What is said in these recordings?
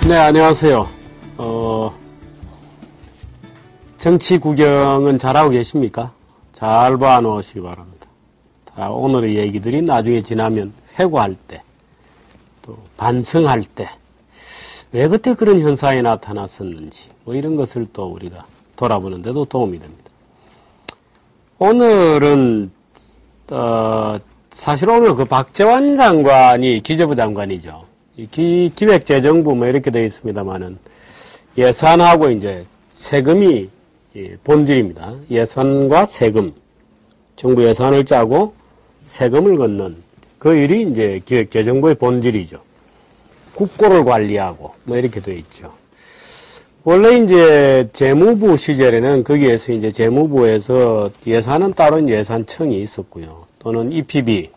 네, 안녕하세요. 정치 구경은 잘하고 계십니까? 잘 봐놓으시기 바랍니다. 자, 오늘의 얘기들이 나중에 지나면 회고할 때, 또 반성할 때, 왜 그때 그런 현상이 나타났었는지, 뭐 이런 것을 또 우리가 돌아보는 데도 도움이 됩니다. 오늘은, 사실 오늘 그 박재환 장관이 기재부 장관이죠. 기획재정부 뭐 이렇게 되어 있습니다만은 예산하고 이제 세금이 본질입니다. 예산과 세금, 정부 예산을 짜고 세금을 걷는 그 일이 이제 기획재정부의 본질이죠. 국고를 관리하고 뭐 이렇게 되어 있죠. 원래 이제 재무부 시절에는 거기에서 이제 재무부에서 예산은 따로 예산청이 있었고요. 또는 EPB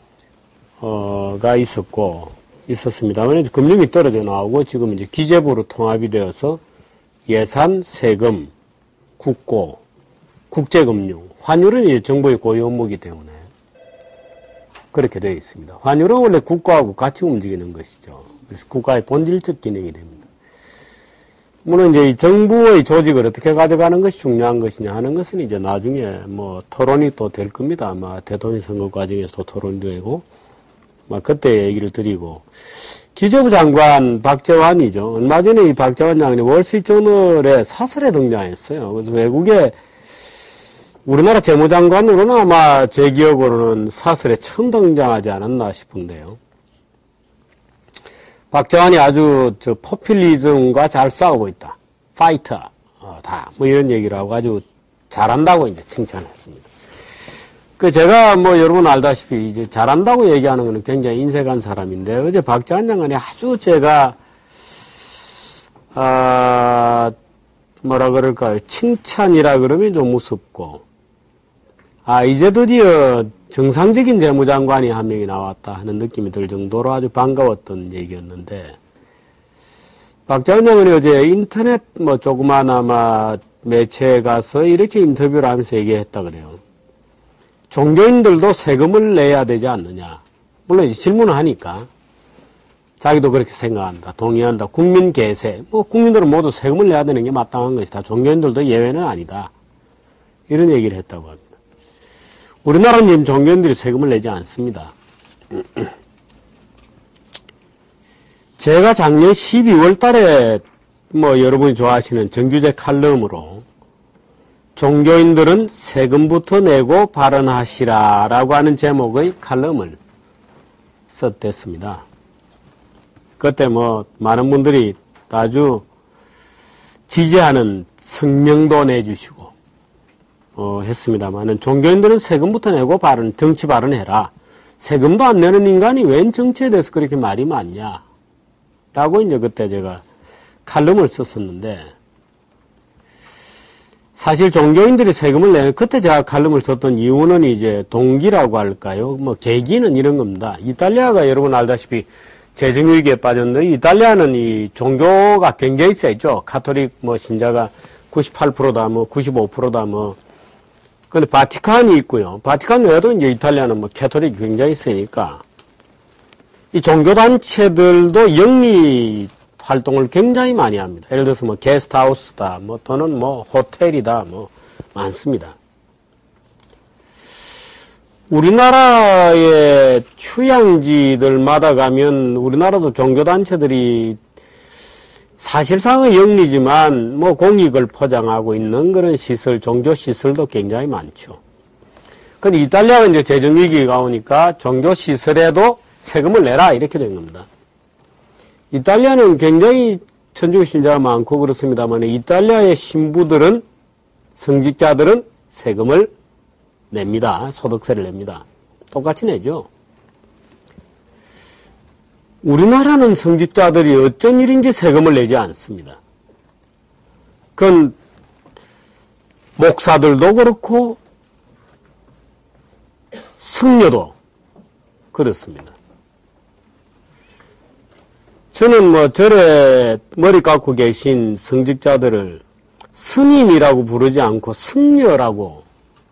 가 있었습니다만 금융이 떨어져 나오고 지금 이제 기재부로 통합이 되어서 예산, 세금, 국고, 국제금융, 환율은 이제 정부의 고유 업무이기 때문에 그렇게 되어 있습니다. 환율은 원래 국가하고 같이 움직이는 것이죠. 그래서 국가의 본질적 기능이 됩니다. 물론 이제 이 정부의 조직을 어떻게 가져가는 것이 중요한 것이냐 하는 것은 이제 나중에 뭐 토론이 또 될 겁니다. 아마 대통령 선거 과정에서도 토론이 되고 그때 얘기를 드리고, 기재부 장관 박재환이죠. 얼마 전에 이 박재환 장관이 월스트리트저널에 사설에 등장했어요. 그래서 외국에 우리나라 재무장관으로는 아마 제 기억으로는 사설에 처음 등장하지 않았나 싶은데요. 박재환이 아주 포퓰리즘과 잘 싸우고 있다. 파이터, 뭐 이런 얘기를 하고 아주 잘한다고 이제 칭찬했습니다. 제가 뭐 여러분 알다시피 이제 잘한다고 얘기하는 거는 굉장히 인색한 사람인데, 어제 박재환 장관이 아주 제가, 뭐라 그럴까요. 칭찬이라 그러면 좀 우습고, 이제 드디어 정상적인 재무장관이 한 명이 나왔다 하는 느낌이 들 정도로 아주 반가웠던 얘기였는데, 박재환 장관이 어제 인터넷 뭐 조그마나마 매체에 가서 이렇게 인터뷰를 하면서 얘기했다 그래요. 종교인들도 세금을 내야 되지 않느냐. 물론 이제 질문을 하니까 자기도 그렇게 생각한다. 동의한다. 국민 계세. 뭐 국민들은 모두 세금을 내야 되는 게 마땅한 것이다. 종교인들도 예외는 아니다. 이런 얘기를 했다고 합니다. 우리나라는 지금 종교인들이 세금을 내지 않습니다. 제가 작년 12월 달에 뭐 여러분이 좋아하시는 정규제 칼럼으로 종교인들은 세금부터 내고 발언하시라 라고 하는 제목의 칼럼을 썼댔습니다. 그때 뭐 많은 분들이 아주 지지하는 성명도 내주시고 했습니다만은 종교인들은 세금부터 내고 정치 발언해라. 세금도 안 내는 인간이 웬 정치에 대해서 그렇게 말이 많냐 라고 이제 그때 제가 칼럼을 썼었는데, 사실 종교인들이 세금을 내는, 그때 제가 칼럼을 썼던 이유는 이제 동기라고 할까요? 뭐 계기는 이런 겁니다. 이탈리아가 여러분 알다시피 재정위기에 빠졌는데, 이탈리아는 이 종교가 굉장히 세죠. 가톨릭 뭐 신자가 98%다, 뭐 95%다, 뭐. 근데 바티칸이 있고요. 바티칸 외에도 이제 이탈리아는 뭐 캐톨릭이 굉장히 세니까 이 종교단체들도 영리 활동을 굉장히 많이 합니다. 예를 들어서 뭐 게스트하우스다, 뭐 또는 뭐 호텔이다, 뭐 많습니다. 우리나라의 휴양지들마다 가면 우리나라도 종교단체들이 사실상은 영리지만 뭐 공익을 포장하고 있는 그런 시설, 종교시설도 굉장히 많죠. 근데 이탈리아가 이제 재정위기가 오니까 종교시설에도 세금을 내라 이렇게 된 겁니다. 이탈리아는 굉장히 천주교 신자가 많고 그렇습니다만 이탈리아의 신부들은, 성직자들은 세금을 냅니다. 소득세를 냅니다. 똑같이 내죠. 우리나라는 성직자들이 어쩐 일인지 세금을 내지 않습니다. 그건 목사들도 그렇고 승려도 그렇습니다. 저는 뭐 절에 머리 깎고 계신 성직자들을 스님이라고 부르지 않고 승려라고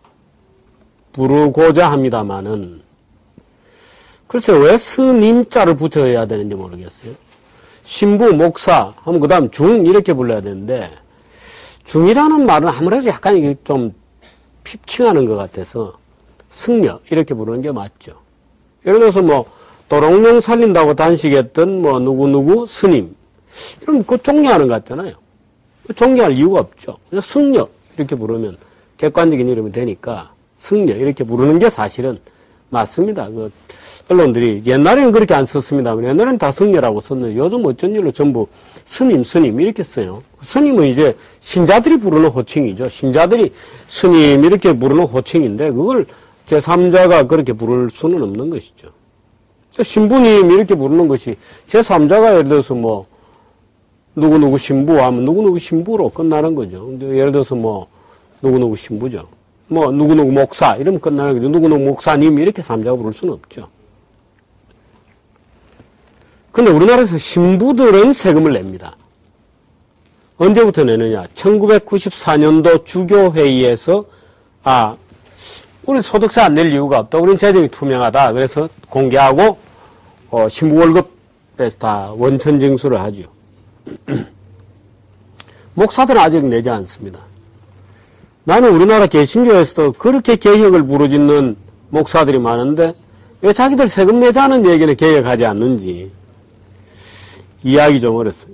부르고자 합니다마는 글쎄 왜 스님자를 붙여야 되는지 모르겠어요. 신부, 목사, 하면 그 다음 중, 이렇게 불러야 되는데, 중이라는 말은 아무래도 약간 이게 좀 핍칭하는 것 같아서, 승려, 이렇게 부르는 게 맞죠. 예를 들어서 뭐, 도롱뇽 살린다고 단식했던 뭐, 누구누구 스님. 이러면 그 종려하는 것 같잖아요. 종려할 이유가 없죠. 그냥 승려, 이렇게 부르면 객관적인 이름이 되니까, 승려, 이렇게 부르는 게 사실은 맞습니다. 그 언론들이 옛날에는 그렇게 안 썼습니다만 옛날에는 다 승려라고 썼는데 요즘 어쩐 일로 전부 스님 이렇게 써요. 스님은 이제 신자들이 부르는 호칭이죠. 신자들이 스님 이렇게 부르는 호칭인데 그걸 제3자가 그렇게 부를 수는 없는 것이죠. 신부님 이렇게 부르는 것이 제3자가 예를 들어서 뭐 누구누구 신부 하면 누구누구 신부로 끝나는 거죠. 예를 들어서 뭐 누구누구 신부죠. 뭐 누구누구 목사 이러면 끝나는 거죠. 누구누구 목사님 이렇게 3자가 부를 수는 없죠. 근데 우리나라에서 신부들은 세금을 냅니다. 언제부터 내느냐? 1994년도 주교회의에서 우리 소득세 안 낼 이유가 없다. 우리는 재정이 투명하다. 그래서 공개하고 신부 월급에서 다 원천 징수를 하죠. 목사들은 아직 내지 않습니다. 나는 우리나라 개신교에서도 그렇게 개혁을 부르짖는 목사들이 많은데 왜 자기들 세금 내자는 얘기는 개혁하지 않는지 이해하기 좀 어렵습니다.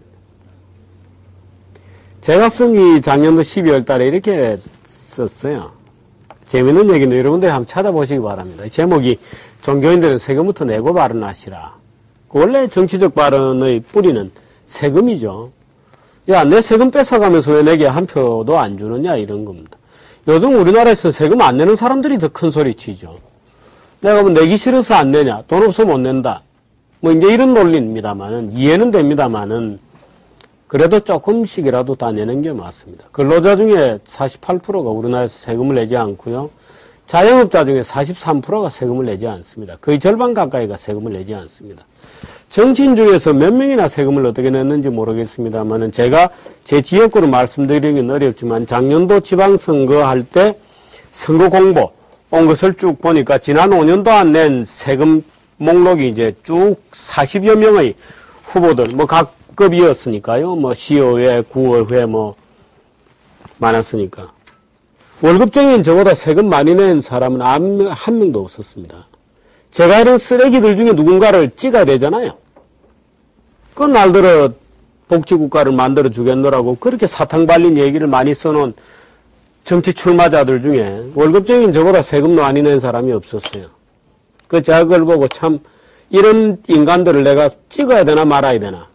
제가 쓴 이 작년도 12월 달에 이렇게 썼어요. 재밌는 얘기인데 여러분들이 한번 찾아보시기 바랍니다. 제목이 종교인들은 세금부터 내고 발언하시라. 원래 정치적 발언의 뿌리는 세금이죠. 야, 내 세금 뺏어가면서 왜 내게 한 표도 안 주느냐 이런 겁니다. 요즘 우리나라에서 세금 안 내는 사람들이 더 큰 소리 치죠. 내가 뭐 내기 싫어서 안 내냐, 돈 없어 못 낸다. 뭐 이제 이런 논리입니다만은 이해는 됩니다만은 그래도 조금씩이라도 다 내는 게 맞습니다. 근로자 중에 48%가 우리나라에서 세금을 내지 않고요. 자영업자 중에 43%가 세금을 내지 않습니다. 거의 절반 가까이가 세금을 내지 않습니다. 정치인 중에서 몇 명이나 세금을 어떻게 냈는지 모르겠습니다만은 제가 제 지역구로 말씀드리기는 어렵지만 작년도 지방선거 할 때 선거 공보 온 것을 쭉 보니까 지난 5년도 안 낸 세금 목록이 이제 쭉 40여 명의 후보들, 뭐 각 급이었으니까요. 뭐 시의회, 구의회 뭐 많았으니까. 월급쟁이는 저보다 세금 많이 낸 사람은 한 명도 없었습니다. 제가 이런 쓰레기들 중에 누군가를 찍어야 되잖아요. 그 날들어 복지국가를 만들어 주겠노라고 그렇게 사탕 발린 얘기를 많이 써놓은 정치 출마자들 중에 월급쟁이는 저보다 세금 많이 낸 사람이 없었어요. 그 제가 그걸 보고 참 이런 인간들을 내가 찍어야 되나 말아야 되나.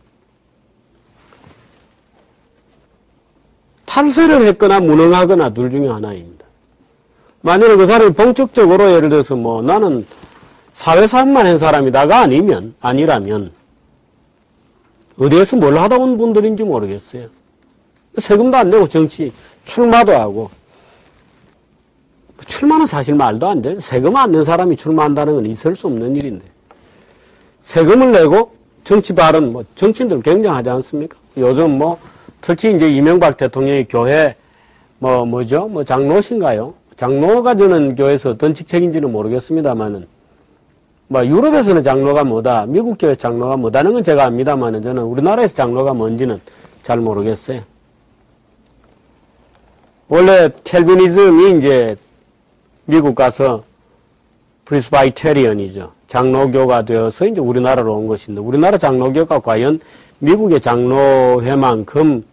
탈세를 했거나 무능하거나 둘 중에 하나입니다. 만약에 그 사람이 본격적으로 예를 들어서 뭐 나는 사회사업만 한 사람이다가 아니라면 어디에서 뭘 하다 온 분들인지 모르겠어요. 세금도 안 내고 정치 출마도 하고 출마는 사실 말도 안 돼요. 세금 안 낸 사람이 출마한다는 건 있을 수 없는 일인데 세금을 내고 정치 발언 뭐 정치인들 굉장하지 않습니까? 요즘 뭐 특히 이제 이명박 대통령이 교회 뭐 장로신가요? 장로가 저는 교회에서 어떤 직책인지는 모르겠습니다만은 뭐 유럽에서는 장로가 뭐다, 미국 교회 장로가 뭐다는 건 제가 압니다만은 저는 우리나라에서 장로가 뭔지는 잘 모르겠어요. 원래 켈비니즘이 이제 미국 가서 프리스바이테리언이죠. 장로교가 되어서 이제 우리나라로 온 것인데 우리나라 장로교가 과연 미국의 장로회만큼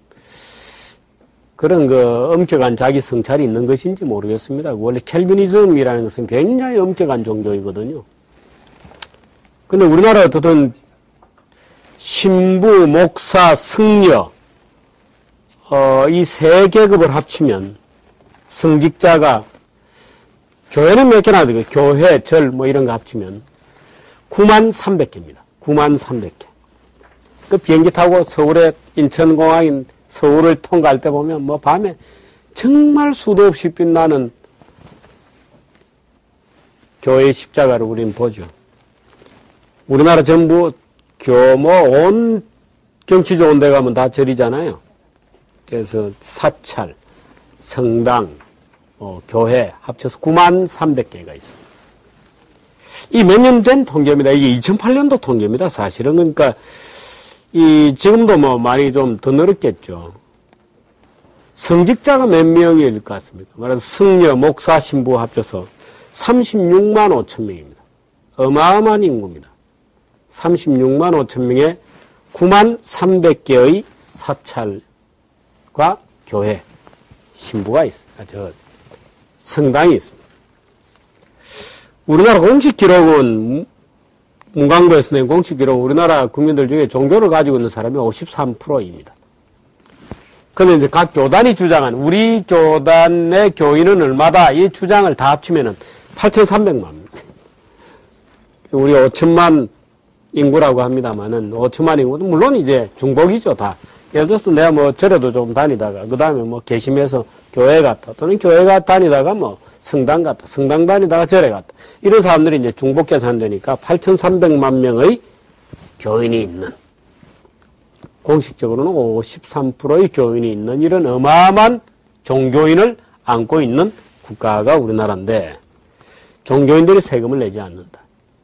그런 엄격한 자기 성찰이 있는 것인지 모르겠습니다. 원래 켈비니즘이라는 것은 굉장히 엄격한 종교이거든요. 근데 우리나라 어떻든 신부, 목사, 승려 이 세 계급을 합치면 성직자가 교회는 몇 개나 되고 교회, 절 뭐 이런 거 합치면 93,300개입니다. 93,300개. 그 비행기 타고 서울에 인천공항인 서울을 통과할 때 보면 뭐 밤에 정말 수도 없이 빛나는 교회의 십자가를 우리는 보죠. 우리나라 전부 온 경치 좋은 데 가면 다 절이잖아요. 그래서 사찰, 성당, 교회 합쳐서 93,300개가 있습니다. 이 몇 년 된 통계입니다. 이게 2008년도 통계입니다. 사실은. 그러니까 지금도 뭐 많이 좀 더 늘었겠죠. 성직자가 몇 명일 것 같습니까? 말해서 승려, 목사, 신부 합쳐서 36만 5천 명입니다. 어마어마한 인구입니다. 36만 5천 명에 9만 300개의 사찰과 교회, 신부가 있습니다. 성당이 있습니다. 우리나라 공식 기록은 문광부에서 낸 공식 기록, 우리나라 국민들 중에 종교를 가지고 있는 사람이 53%입니다. 근데 이제 각 교단이 주장한, 우리 교단의 교인은 얼마다, 이 주장을 다 합치면은 8,300만. 우리 5천만 인구라고 합니다만은, 5천만 인구도 물론 이제 중복이죠, 다. 예를 들어서 내가 뭐 절에도 좀 다니다가, 그 다음에 뭐 개심해서 교회 갔다, 또는 교회가 다니다가 뭐 성당 갔다, 성당 다니다가 절에 갔다. 이런 사람들이 이제 중복 계산되니까 8,300만 명의 교인이 있는, 공식적으로는 53%의 교인이 있는 이런 어마어마한 종교인을 안고 있는 국가가 우리나라인데, 종교인들이 세금을 내지 않는다.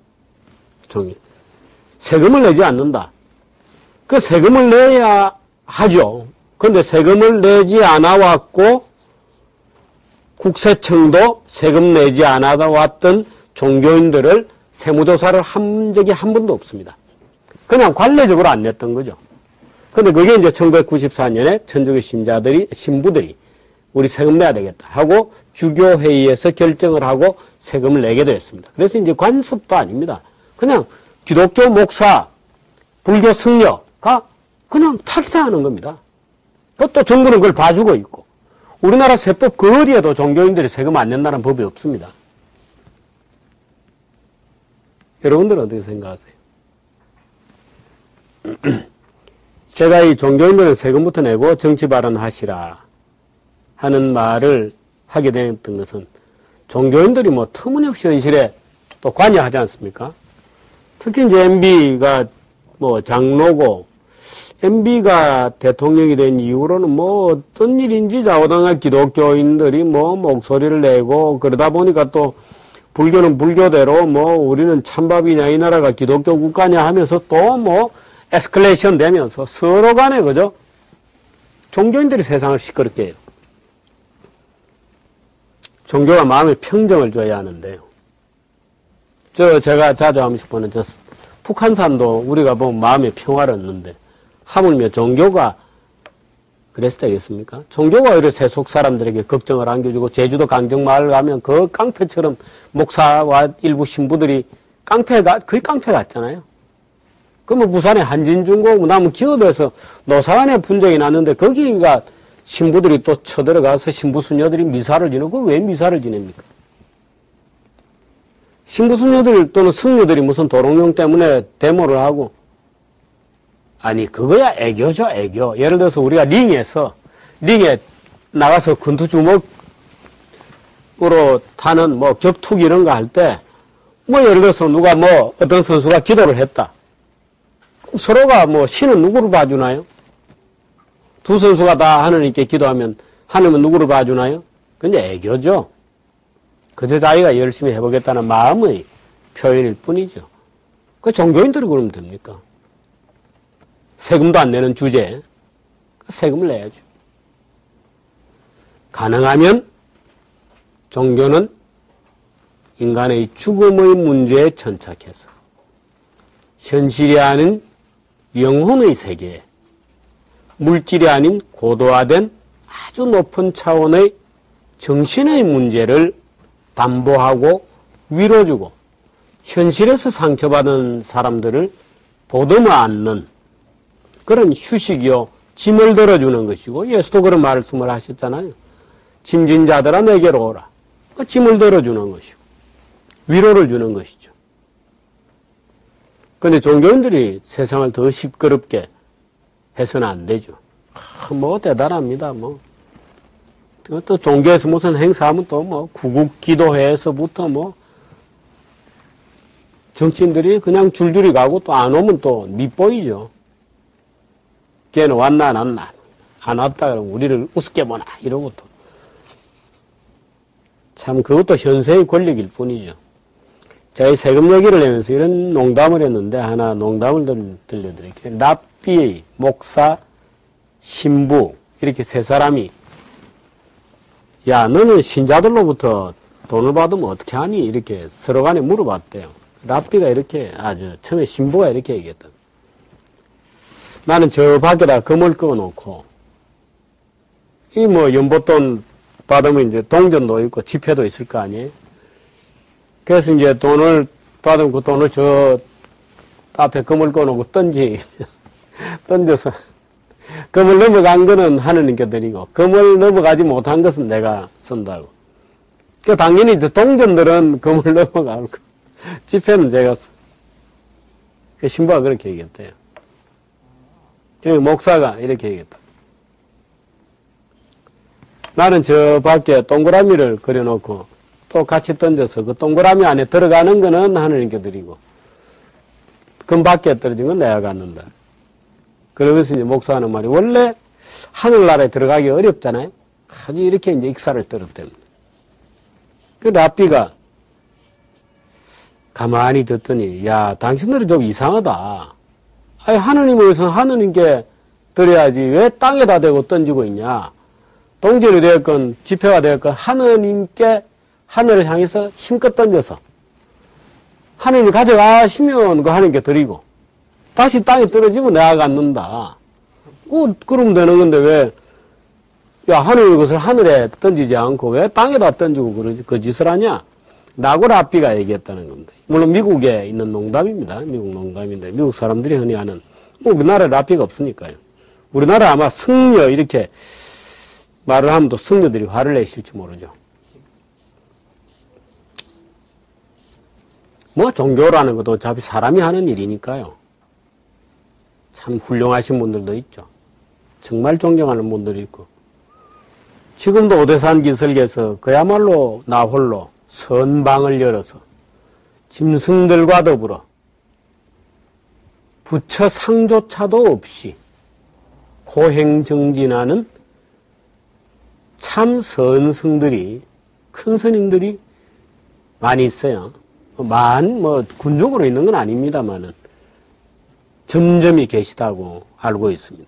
세금을 내지 않는다. 그 세금을 내야 하죠. 그런데 세금을 내지 않아 왔고, 국세청도 세금 내지 않아 왔던 종교인들을 세무조사를 한 적이 한 번도 없습니다. 그냥 관례적으로 안 냈던 거죠. 근데 그게 이제 1994년에 천주교 신부들이 우리 세금 내야 되겠다 하고 주교회의에서 결정을 하고 세금을 내게 되었습니다. 그래서 이제 관습도 아닙니다. 그냥 기독교 목사, 불교 승려가 그냥 탈세하는 겁니다. 또 정부는 그걸 봐주고 있고. 우리나라 세법 그 어디에도 종교인들이 세금 안 낸다는 법이 없습니다. 여러분들은 어떻게 생각하세요? 제가 이 종교인들은 세금부터 내고 정치 발언하시라 하는 말을 하게 됐던 것은 종교인들이 뭐 터무니없이 현실에 또 관여하지 않습니까? 특히 이제 MB가 뭐 장로고 MB가 대통령이 된 이후로는 뭐 어떤 일인지 좌우당한 기독교인들이 뭐 목소리를 내고 그러다 보니까 또 불교는 불교대로 뭐 우리는 찬밥이냐 이 나라가 기독교 국가냐 하면서 또 뭐 에스컬레이션 되면서 서로 간에 그죠? 종교인들이 세상을 시끄럽게 해요. 종교가 마음의 평정을 줘야 하는데요. 제가 자주 한 번씩 보는 북한산도 우리가 보면 마음의 평화를 얻는데 하물며 종교가 그랬을 때겠습니까? 종교가 오히려 세속 사람들에게 걱정을 안겨주고 제주도 강정마을 가면 그 깡패처럼 목사와 일부 신부들이 거의 깡패 같잖아요. 그러면 부산의 한진중공, 그다음에 기업에서 노사간에 분쟁이 났는데 거기가 신부들이 또 쳐들어가서 신부수녀들이 미사를 지내고 왜 미사를 지냅니까? 신부수녀들 또는 승려들이 무슨 도롱뇽 때문에 데모를 하고 아니 그거야 애교죠 애교. 예를 들어서 우리가 링에 나가서 권투주먹으로 타는 뭐 격투기 이런 거 할 때 뭐 예를 들어서 누가 뭐 어떤 선수가 기도를 했다. 서로가 뭐 신은 누구를 봐주나요? 두 선수가 다 하느님께 기도하면 하느님은 누구를 봐주나요? 근데 애교죠. 그저 자기가 열심히 해보겠다는 마음의 표현일 뿐이죠. 그 종교인들이 그러면 됩니까? 세금도 안 내는 주제에 세금을 내야죠. 가능하면 종교는 인간의 죽음의 문제에 천착해서 현실이 아닌 영혼의 세계에 물질이 아닌 고도화된 아주 높은 차원의 정신의 문제를 담보하고 위로주고 현실에서 상처받은 사람들을 보듬어 안는 그런 휴식이요 짐을 덜어주는 것이고 예수도 그런 말씀을 하셨잖아요. 짐진 자들아 내게로 오라. 그 짐을 덜어주는 것이고 위로를 주는 것이죠. 그런데 종교인들이 세상을 더 시끄럽게 해서는 안 되죠. 뭐 대단합니다. 뭐 또 종교에서 무슨 행사하면 또 뭐 구국기도회에서부터 뭐 정치인들이 그냥 줄줄이 가고 또 안 오면 또 밑보이죠. 걔는 왔나 안 왔나 안 왔다 그러면 우리를 우습게 보나 이러고 또 참 그것도 현세의 권력일 뿐이죠. 제가 세금 얘기를 하면서 이런 농담을 했는데 하나 농담을 들려드릴게요. 랍비, 목사, 신부 이렇게 세 사람이 야 너는 신자들로부터 돈을 받으면 어떻게 하니? 이렇게 서로 간에 물어봤대요. 랍비가 이렇게 처음에 신부가 이렇게 얘기했다. 나는 저 밖에다 금을 꺼놓고 이 뭐 연보돈 받으면 이제 동전도 있고 지폐도 있을 거 아니에요? 그래서 이제 돈을 받으면 그 돈을 저 앞에 금을 꺼놓고 던져서 금을 넘어간 거는 하느님께 드리고 금을 넘어가지 못한 것은 내가 쓴다고. 그 당연히 이제 동전들은 금을 넘어가고 지폐는 제가 써. 그 신부가 그렇게 얘기했대요. 그 목사가 이렇게 얘기했다. 나는 저 밖에 동그라미를 그려놓고 또 같이 던져서 그 동그라미 안에 들어가는 거는 하느님께 드리고 금 밖에 떨어진 건 내가 갖는다. 그러면서 이제 목사하는 말이 원래 하늘나라에 들어가기 어렵잖아요. 아주 이렇게 이제 익사를 떨었답니다. 그 랍비가 가만히 듣더니 야 당신들은 좀 이상하다. 아니 하느님을 위해서 하느님께 드려야지 왜 땅에다 대고 던지고 있냐. 동전이 되었건 지폐가 되었건 하느님께 하늘을 향해서 힘껏 던져서 하느님이 가져가시면 그 하느님께 드리고 다시 땅에 떨어지면 내가 갖는다. 그러면 되는 건데 왜 야 하느님의 것을 하늘에 던지지 않고 왜 땅에다 던지고 그 짓을 하냐. 라고 랍비가 얘기했다는 겁니다. 물론 미국에 있는 농담입니다. 미국 농담인데 미국 사람들이 흔히 하는 뭐 우리나라에 랍비가 없으니까요. 우리나라 아마 승려 이렇게 말을 하면 또 승려들이 화를 내실지 모르죠. 뭐 종교라는 것도 어차피 사람이 하는 일이니까요. 참 훌륭하신 분들도 있죠. 정말 존경하는 분들이 있고 지금도 오대산 기슭에서 그야말로 나 홀로 선방을 열어서 짐승들과 더불어 부처 상조차도 없이 고행정진하는 참 선승들이 큰 스님들이 많이 있어요. 군중으로 있는 건 아닙니다만은 점점이 계시다고 알고 있습니다.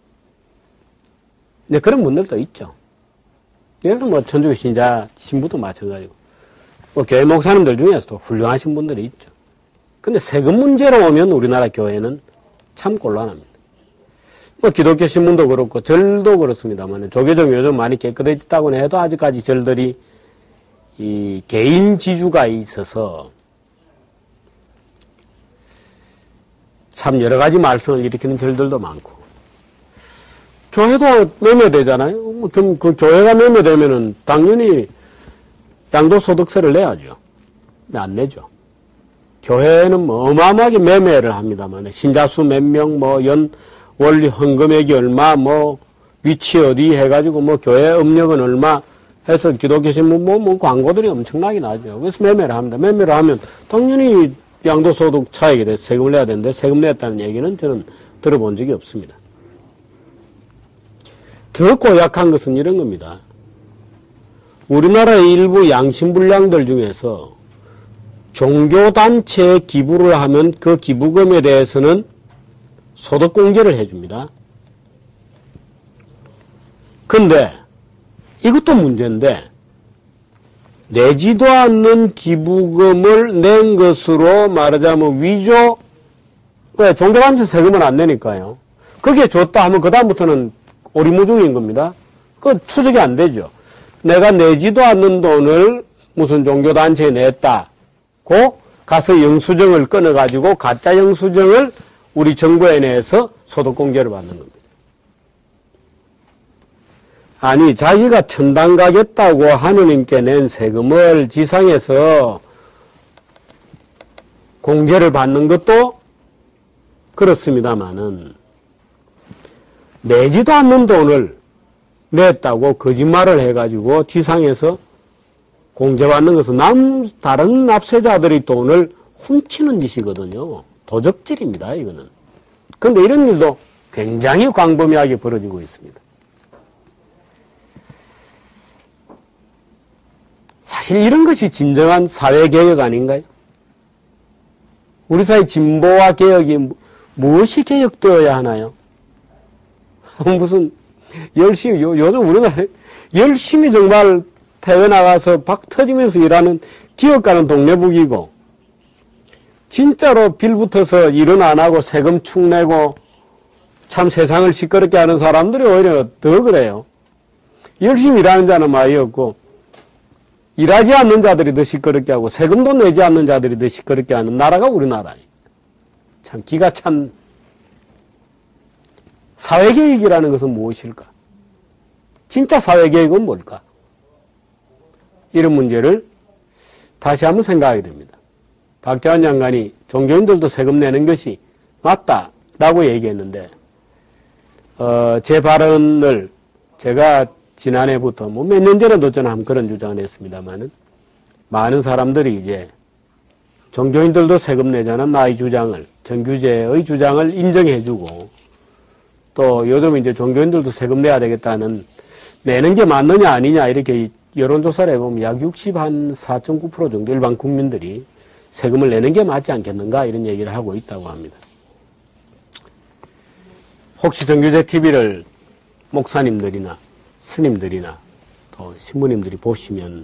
근데 그런 분들도 있죠. 예를 들어 뭐 천주교 신자 신부도 마찬가지고 뭐 교회 목사님들 중에서도 훌륭하신 분들이 있죠. 근데 세금 문제로 오면 우리나라 교회는 참 곤란합니다. 뭐 기독교 신문도 그렇고 절도 그렇습니다만 조계종 요즘 많이 깨끗해졌다고 해도 아직까지 절들이 이 개인 지주가 있어서 참 여러 가지 말썽을 일으키는 절들도 많고 교회도 매매되잖아요. 그 교회가 매매되면은 당연히 양도소득세를 내야죠. 근데 안 내죠. 교회는 뭐 어마어마하게 매매를 합니다만 신자수 몇 명, 원리 헌금액이 얼마, 위치 어디 해가지고 교회 업력은 얼마 해서 기독교 신문 광고들이 엄청나게 나죠. 그래서 매매를 합니다. 매매를 하면 당연히 양도소득 차익에 대해서 세금을 내야 되는데 세금 냈다는 얘기는 저는 들어본 적이 없습니다. 더 고약한 것은 이런 겁니다. 우리나라의 일부 양심불량들 중에서 종교단체에 기부를 하면 그 기부금에 대해서는 소득공제를 해줍니다. 근데 이것도 문제인데 내지도 않는 기부금을 낸 것으로 말하자면 위조, 왜 종교단체 세금은 안 내니까요. 거기에 줬다 하면 그 다음부터는 오리무중인 겁니다. 그 추적이 안 되죠. 내가 내지도 않는 돈을 무슨 종교단체에 냈다고 가서 영수증을 끊어가지고 가짜 영수증을 우리 정부에 내서 소득공제를 받는 겁니다. 아니 자기가 천당 가겠다고 하느님께 낸 세금을 지상에서 공제를 받는 것도 그렇습니다마는 내지도 않는 돈을 냈다고 거짓말을 해가지고 지상에서 공제받는 것은 다른 납세자들의 돈을 훔치는 짓이거든요. 도적질입니다, 이거는. 그런데 이런 일도 굉장히 광범위하게 벌어지고 있습니다. 사실 이런 것이 진정한 사회개혁 아닌가요? 우리 사회 진보와 개혁이 무엇이 개혁되어야 하나요? 무슨 열심히 요즘 우리나라 열심히 정말 해외 나가서 박 터지면서 일하는 기업가는 동네북이고 진짜로 빌붙어서 일은 안 하고 세금 축 내고 참 세상을 시끄럽게 하는 사람들이 오히려 더 그래요. 열심히 일하는 자는 많이 없고 일하지 않는 자들이 더 시끄럽게 하고 세금도 내지 않는 자들이 더 시끄럽게 하는 나라가 우리나라예요. 참 기가 찬 사회계획이라는 것은 무엇일까? 진짜 사회계획은 뭘까? 이런 문제를 다시 한번 생각하게 됩니다. 박재환 장관이 종교인들도 세금 내는 것이 맞다라고 얘기했는데 제 발언을 제가 지난해부터 몇 년 전에도 저는 한번 그런 주장을 했습니다만은 많은 사람들이 이제 종교인들도 세금 내자는 나의 주장을 정규제의 주장을 인정해주고 또 요즘 이제 종교인들도 세금 내야 되겠다는 내는 게 맞느냐 아니냐 이렇게 여론조사를 해보면 약 64.9% 정도 일반 국민들이 세금을 내는 게 맞지 않겠는가 이런 얘기를 하고 있다고 합니다. 혹시 정규제 TV를 목사님들이나 스님들이나 또 신부님들이 보시면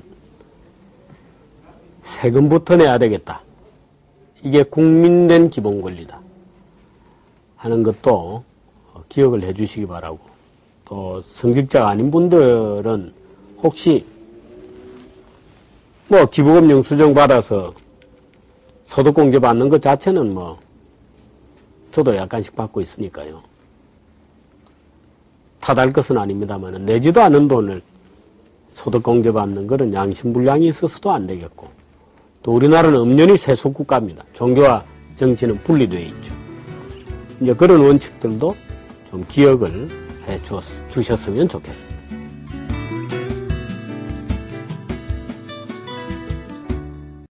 세금부터 내야 되겠다. 이게 국민된 기본 권리다. 하는 것도 기억을 해 주시기 바라고 또 성직자가 아닌 분들은 혹시 뭐 기부금 영수증 받아서 소득공제 받는 것 자체는 뭐 저도 약간씩 받고 있으니까요. 탓할 것은 아닙니다만 내지도 않은 돈을 소득공제 받는 것은 양심불량이 있어서도 안 되겠고 또 우리나라는 엄연히 세속국가입니다. 종교와 정치는 분리되어 있죠. 이제 그런 원칙들도 좀 기억을 해 주셨으면 좋겠습니다.